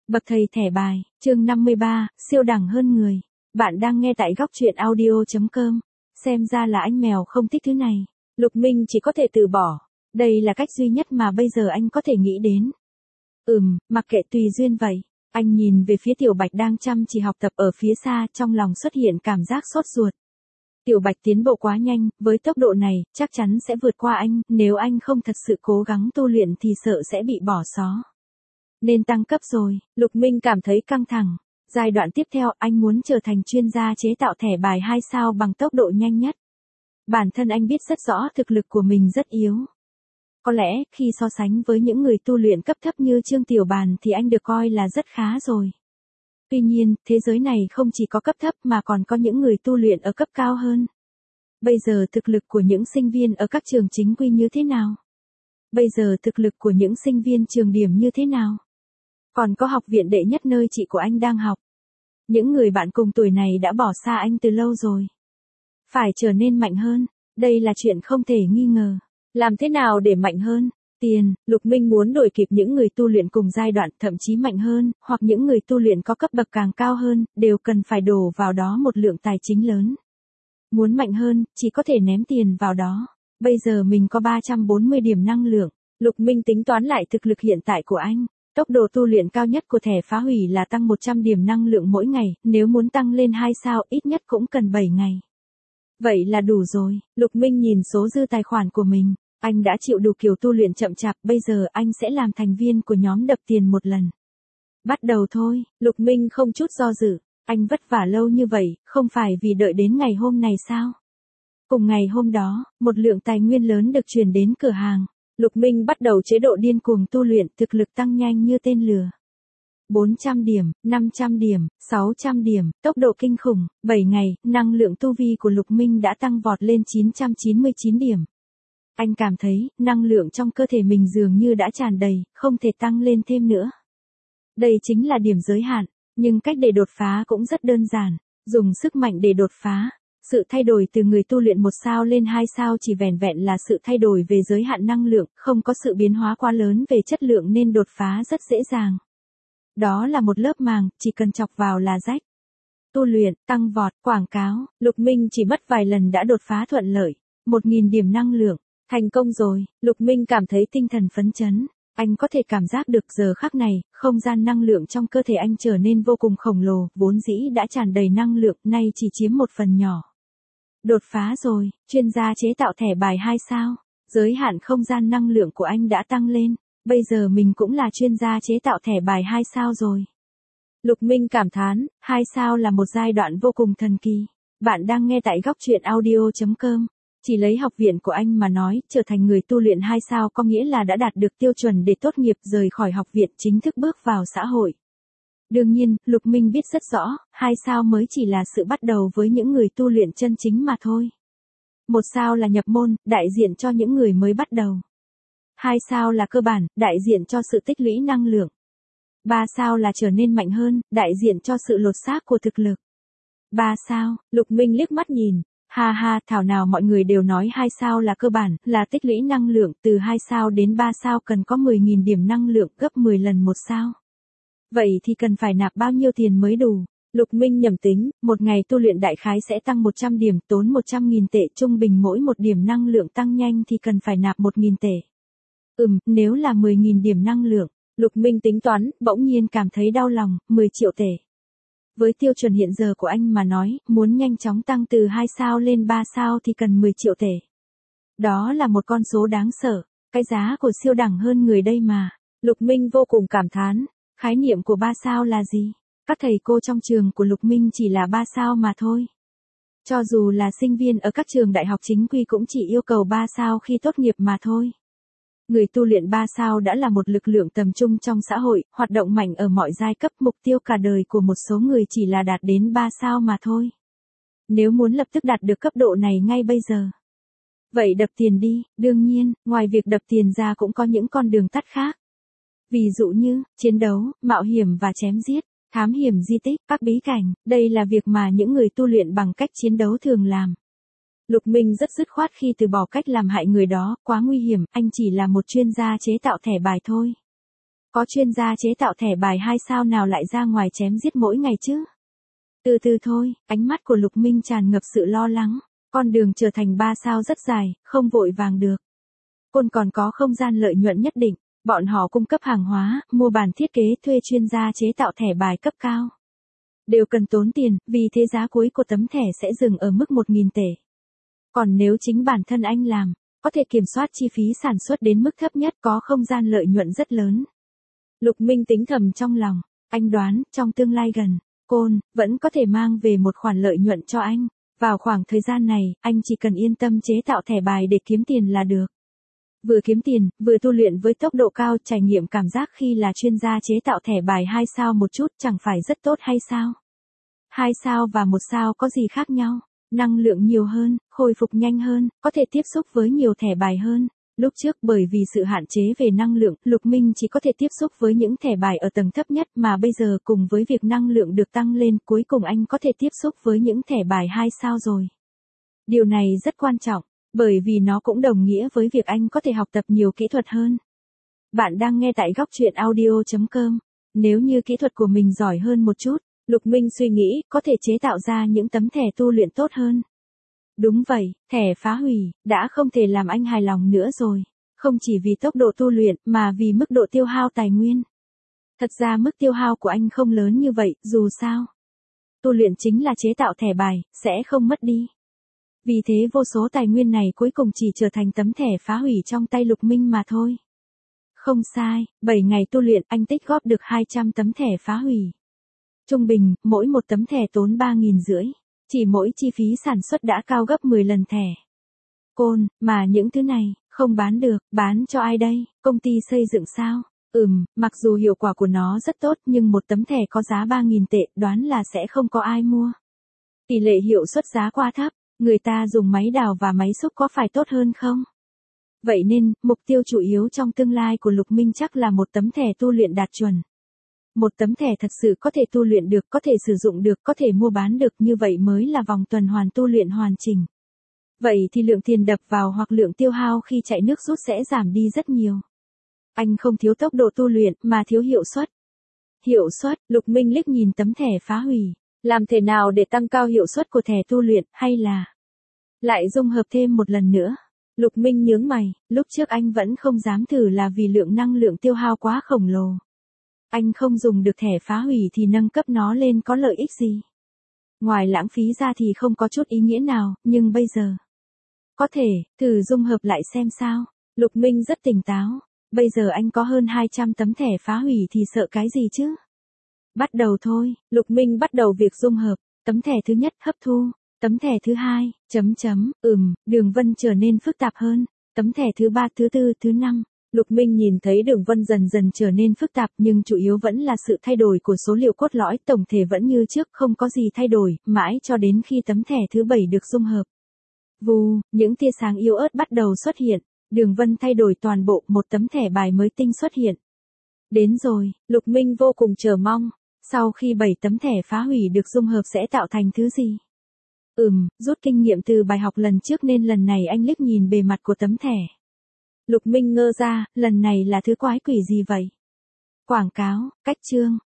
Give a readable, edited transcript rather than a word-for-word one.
Bậc thầy thẻ bài, chương 53, siêu đẳng hơn người. Bạn đang nghe tại góc truyện audio.com. Xem ra là anh mèo không thích thứ này. Lục Minh chỉ có thể từ bỏ. Đây là cách duy nhất mà bây giờ anh có thể nghĩ đến. Mặc kệ tùy duyên vậy. Anh nhìn về phía Tiểu Bạch đang chăm chỉ học tập ở phía xa, trong lòng xuất hiện cảm giác sốt ruột. Tiểu Bạch tiến bộ quá nhanh, với tốc độ này, chắc chắn sẽ vượt qua anh, nếu anh không thật sự cố gắng tu luyện thì sợ sẽ bị bỏ xó. Nên tăng cấp rồi, Lục Minh cảm thấy căng thẳng. Giai đoạn tiếp theo, anh muốn trở thành chuyên gia chế tạo thẻ bài 2 sao bằng tốc độ nhanh nhất. Bản thân anh biết rất rõ thực lực của mình rất yếu. Có lẽ, khi so sánh với những người tu luyện cấp thấp như Trương Tiểu Bàn thì anh được coi là rất khá rồi. Tuy nhiên, thế giới này không chỉ có cấp thấp mà còn có những người tu luyện ở cấp cao hơn. Bây giờ thực lực của những sinh viên ở các trường chính quy như thế nào? Bây giờ thực lực của những sinh viên trường điểm như thế nào? Còn có học viện đệ nhất nơi chị của anh đang học. Những người bạn cùng tuổi này đã bỏ xa anh từ lâu rồi. Phải trở nên mạnh hơn, đây là chuyện không thể nghi ngờ. Làm thế nào để mạnh hơn? Tiền, Lục Minh muốn đuổi kịp những người tu luyện cùng giai đoạn, thậm chí mạnh hơn, hoặc những người tu luyện có cấp bậc càng cao hơn, đều cần phải đổ vào đó một lượng tài chính lớn. Muốn mạnh hơn, chỉ có thể ném tiền vào đó. Bây giờ mình có 340 điểm năng lượng. Lục Minh tính toán lại thực lực hiện tại của anh. Tốc độ tu luyện cao nhất của thẻ phá hủy là tăng 100 điểm năng lượng mỗi ngày, nếu muốn tăng lên 2 sao ít nhất cũng cần 7 ngày. Vậy là đủ rồi, Lục Minh nhìn số dư tài khoản của mình. Anh đã chịu đủ kiểu tu luyện chậm chạp, bây giờ anh sẽ làm thành viên của nhóm đập tiền một lần. Bắt đầu thôi, Lục Minh không chút do dự. Anh vất vả lâu như vậy, không phải vì đợi đến ngày hôm này sao? Cùng ngày hôm đó, một lượng tài nguyên lớn được chuyển đến cửa hàng. Lục Minh bắt đầu chế độ điên cuồng tu luyện, thực lực tăng nhanh như tên lửa. 400 điểm, 500 điểm, 600 điểm, tốc độ kinh khủng, 7 ngày, năng lượng tu vi của Lục Minh đã tăng vọt lên 999 điểm. Anh cảm thấy, năng lượng trong cơ thể mình dường như đã tràn đầy, không thể tăng lên thêm nữa. Đây chính là điểm giới hạn, nhưng cách để đột phá cũng rất đơn giản, dùng sức mạnh để đột phá. Sự thay đổi từ người tu luyện 1 sao lên 2 sao chỉ vẻn vẹn là sự thay đổi về giới hạn năng lượng, không có sự biến hóa quá lớn về chất lượng nên đột phá rất dễ dàng. Đó là một lớp màng, chỉ cần chọc vào là rách. Tu luyện, tăng vọt, quảng cáo, Lục Minh chỉ mất vài lần đã đột phá thuận lợi. 1000 điểm năng lượng, thành công rồi, Lục Minh cảm thấy tinh thần phấn chấn. Anh có thể cảm giác được giờ khắc này, không gian năng lượng trong cơ thể anh trở nên vô cùng khổng lồ, vốn dĩ đã tràn đầy năng lượng, nay chỉ chiếm một phần nhỏ. Đột phá rồi, chuyên gia chế tạo thẻ bài 2 sao, giới hạn không gian năng lượng của anh đã tăng lên, bây giờ mình cũng là chuyên gia chế tạo thẻ bài 2 sao rồi. Lục Minh cảm thán, 2 sao là một giai đoạn vô cùng thần kỳ. Bạn đang nghe tại góc truyện audio.com. Chỉ lấy học viện của anh mà nói, trở thành người tu luyện 2 sao có nghĩa là đã đạt được tiêu chuẩn để tốt nghiệp rời khỏi học viện chính thức bước vào xã hội. Đương nhiên, Lục Minh biết rất rõ, 2 sao mới chỉ là sự bắt đầu với những người tu luyện chân chính mà thôi. 1 sao là nhập môn, đại diện cho những người mới bắt đầu. 2 sao là cơ bản, đại diện cho sự tích lũy năng lượng. 3 sao là trở nên mạnh hơn, đại diện cho sự lột xác của thực lực. 3 sao, Lục Minh liếc mắt nhìn. Ha ha, thảo nào mọi người đều nói 2 sao là cơ bản, là tích lũy năng lượng, từ 2 sao đến 3 sao cần có 10.000 điểm năng lượng, gấp 10 lần 1 sao. Vậy thì cần phải nạp bao nhiêu tiền mới đủ? Lục Minh nhẩm tính, một ngày tu luyện đại khái sẽ tăng 100 điểm, tốn 100.000 tệ, trung bình mỗi một điểm năng lượng tăng nhanh thì cần phải nạp 1.000 tệ. Nếu là 10.000 điểm năng lượng, Lục Minh tính toán, bỗng nhiên cảm thấy đau lòng, 10 triệu tệ. Với tiêu chuẩn hiện giờ của anh mà nói, muốn nhanh chóng tăng từ 2 sao lên 3 sao thì cần 10 triệu tệ. Đó là một con số đáng sợ, cái giá của siêu đẳng hơn người đây mà. Lục Minh vô cùng cảm thán, khái niệm của 3 sao là gì? Các thầy cô trong trường của Lục Minh chỉ là 3 sao mà thôi. Cho dù là sinh viên ở các trường đại học chính quy cũng chỉ yêu cầu 3 sao khi tốt nghiệp mà thôi. Người tu luyện 3 sao đã là một lực lượng tầm trung trong xã hội, hoạt động mạnh ở mọi giai cấp, mục tiêu cả đời của một số người chỉ là đạt đến 3 sao mà thôi. Nếu muốn lập tức đạt được cấp độ này ngay bây giờ, vậy đập tiền đi, đương nhiên, ngoài việc đập tiền ra cũng có những con đường tắt khác. Ví dụ như, chiến đấu, mạo hiểm và chém giết, thám hiểm di tích, các bí cảnh, đây là việc mà những người tu luyện bằng cách chiến đấu thường làm. Lục Minh rất dứt khoát khi từ bỏ cách làm hại người đó, quá nguy hiểm, anh chỉ là một chuyên gia chế tạo thẻ bài thôi. Có chuyên gia chế tạo thẻ bài 2 sao nào lại ra ngoài chém giết mỗi ngày chứ? Từ từ thôi, ánh mắt của Lục Minh tràn ngập sự lo lắng. Con đường trở thành 3 sao rất dài, không vội vàng được. Côn còn có không gian lợi nhuận nhất định. Bọn họ cung cấp hàng hóa, mua bàn thiết kế, thuê chuyên gia chế tạo thẻ bài cấp cao. Đều cần tốn tiền, vì thế giá cuối của tấm thẻ sẽ dừng ở mức 1.000 tệ. Còn nếu chính bản thân anh làm, có thể kiểm soát chi phí sản xuất đến mức thấp nhất, có không gian lợi nhuận rất lớn. Lục Minh tính thầm trong lòng, anh đoán, trong tương lai gần, Côn vẫn có thể mang về một khoản lợi nhuận cho anh. Vào khoảng thời gian này, anh chỉ cần yên tâm chế tạo thẻ bài để kiếm tiền là được. Vừa kiếm tiền, vừa tu luyện với tốc độ cao, trải nghiệm cảm giác khi là chuyên gia chế tạo thẻ bài 2 sao một chút chẳng phải rất tốt hay sao? 2 sao và 1 sao có gì khác nhau? Năng lượng nhiều hơn, khôi phục nhanh hơn, có thể tiếp xúc với nhiều thẻ bài hơn. Lúc trước bởi vì sự hạn chế về năng lượng, Lục Minh chỉ có thể tiếp xúc với những thẻ bài ở tầng thấp nhất, mà bây giờ cùng với việc năng lượng được tăng lên, cuối cùng anh có thể tiếp xúc với những thẻ bài 2 sao rồi. Điều này rất quan trọng, bởi vì nó cũng đồng nghĩa với việc anh có thể học tập nhiều kỹ thuật hơn. Bạn đang nghe tại góc truyện audio.com. Nếu như kỹ thuật của mình giỏi hơn một chút, Lục Minh suy nghĩ có thể chế tạo ra những tấm thẻ tu luyện tốt hơn. Đúng vậy, thẻ phá hủy đã không thể làm anh hài lòng nữa rồi. Không chỉ vì tốc độ tu luyện mà vì mức độ tiêu hao tài nguyên. Thật ra mức tiêu hao của anh không lớn như vậy, dù sao. Tu luyện chính là chế tạo thẻ bài, sẽ không mất đi. Vì thế vô số tài nguyên này cuối cùng chỉ trở thành tấm thẻ phá hủy trong tay Lục Minh mà thôi. Không sai, 7 ngày tu luyện anh tích góp được 200 tấm thẻ phá hủy. Trung bình, mỗi một tấm thẻ tốn 3.500. Chỉ mỗi chi phí sản xuất đã cao gấp 10 lần thẻ. Côn, mà những thứ này, không bán được, bán cho ai đây? Công ty xây dựng sao? Mặc dù hiệu quả của nó rất tốt nhưng một tấm thẻ có giá 3.000 tệ đoán là sẽ không có ai mua. Tỷ lệ hiệu suất giá quá thấp, người ta dùng máy đào và máy xúc có phải tốt hơn không? Vậy nên, mục tiêu chủ yếu trong tương lai của Lục Minh chắc là một tấm thẻ tu luyện đạt chuẩn. Một tấm thẻ thật sự có thể tu luyện được, có thể sử dụng được, có thể mua bán được, như vậy mới là vòng tuần hoàn tu luyện hoàn chỉnh. Vậy thì lượng tiền đập vào hoặc lượng tiêu hao khi chạy nước rút sẽ giảm đi rất nhiều. Anh không thiếu tốc độ tu luyện mà thiếu hiệu suất. Hiệu suất, Lục Minh liếc nhìn tấm thẻ phá hủy. Làm thế nào để tăng cao hiệu suất của thẻ tu luyện, hay là lại dung hợp thêm một lần nữa? Lục Minh nhướng mày, lúc trước anh vẫn không dám thử là vì lượng năng lượng tiêu hao quá khổng lồ. Anh không dùng được thẻ phá hủy thì nâng cấp nó lên có lợi ích gì? Ngoài lãng phí ra thì không có chút ý nghĩa nào, nhưng bây giờ có thể, thử dung hợp lại xem sao. Lục Minh rất tỉnh táo. Bây giờ anh có hơn 200 tấm thẻ phá hủy thì sợ cái gì chứ? Bắt đầu thôi, Lục Minh bắt đầu việc dung hợp. Tấm thẻ thứ nhất hấp thu. Tấm thẻ thứ hai, đường vân trở nên phức tạp hơn. Tấm thẻ thứ ba, thứ tư, thứ năm. Lục Minh nhìn thấy đường vân dần dần trở nên phức tạp nhưng chủ yếu vẫn là sự thay đổi của số liệu cốt lõi, tổng thể vẫn như trước, không có gì thay đổi, mãi cho đến khi tấm thẻ thứ 7 được dung hợp. Vù, những tia sáng yếu ớt bắt đầu xuất hiện, đường vân thay đổi toàn bộ, một tấm thẻ bài mới tinh xuất hiện. Đến rồi, Lục Minh vô cùng chờ mong, sau khi 7 tấm thẻ phá hủy được dung hợp sẽ tạo thành thứ gì? Rút kinh nghiệm từ bài học lần trước nên lần này anh liếc nhìn bề mặt của tấm thẻ. Lục Minh ngơ ra, lần này là thứ quái quỷ gì vậy? Quảng cáo, cách chương,